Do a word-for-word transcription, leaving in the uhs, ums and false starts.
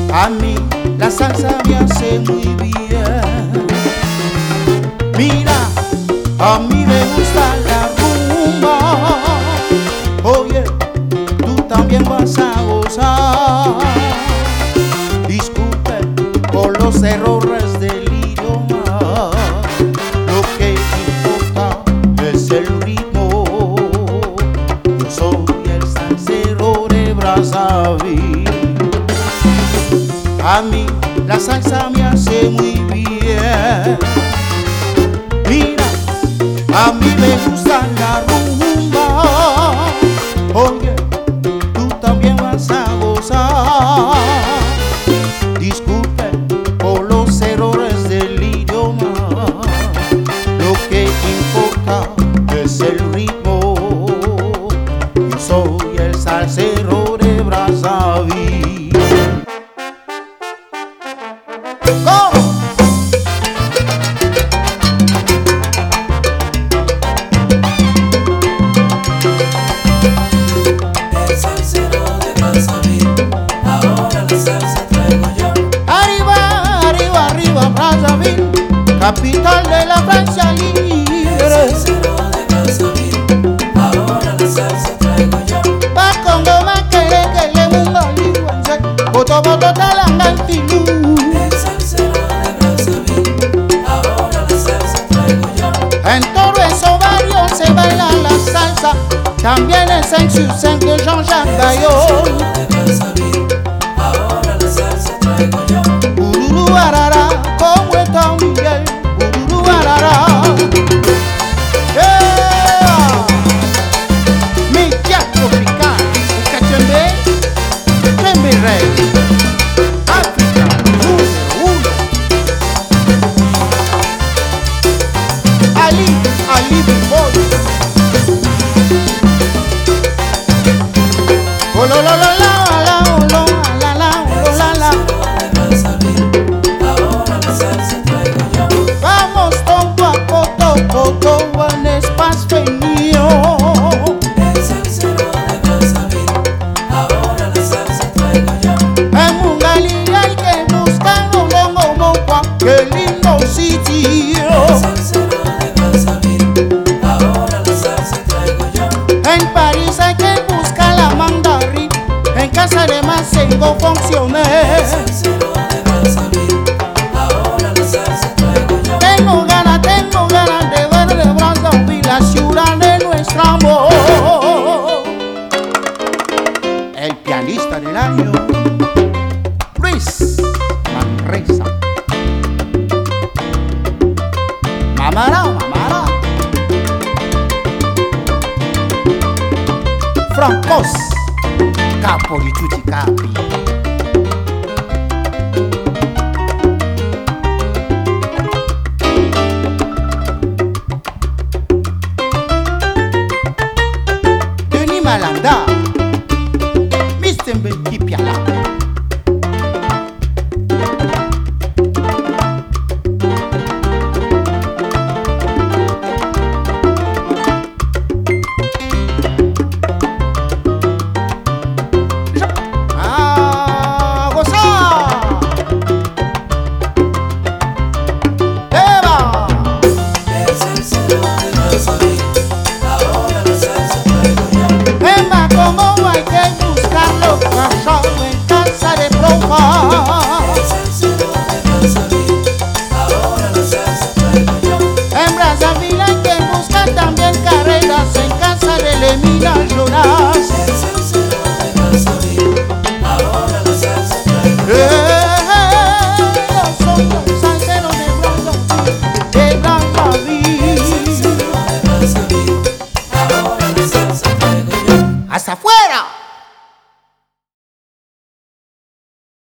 A mí la salsa me hace muy bien. Mira, a mí me gusta la rumba. Oye, tú también vas a gozar. Disculpe por los errores del idioma. Lo que importa es el ritmo. Yo soy el salsero de Brazzaville. A mí la salsa me hace muy bien. Mira, a mí me gusta la rumba. Oye, tú también vas a gozar. Disculpe por los errores del idioma. Lo que importa es el ritmo. Yo soy el salsero de Brazzaville. ¡Go! El salsero de Brazzaville, ahora la salsa traigo yo. Arriba, arriba, arriba, Brazzaville, capital de la Francia libre. El salsero de Brazzaville, ahora la salsa traigo yo. Pa' Congo, ma quere que le munga liwanse, boto boto talanga tilú. El salsero de Brazzaville, ahora la salsa traigo yo. En todo eso barrio se baila la salsa, también en cinq sur cinq de Jean-Jacques Bayol. De Brazzaville, ahora la salsa traigo yo. Ururu arara, como está Miguel, ururu arara. Yeah. Mi jazz tropical, ¿cachembe? Trembe rey. África, número uno. Ali, Ali Boy. Oh la la la la la la la la El la la. salsero de Brazzaville, ahora la salsa traigo yo. Vamos toco a poto poto en espacio mío. El salsero de Brazzaville, ahora la salsa traigo yo. En Mungali hay que buscar un longo mopa, qué lindo sitio. El salsero de Brazzaville, ahora la salsa traigo yo. En París hay que buscar la mandarín, en casa de Masengo funcioné. El salsero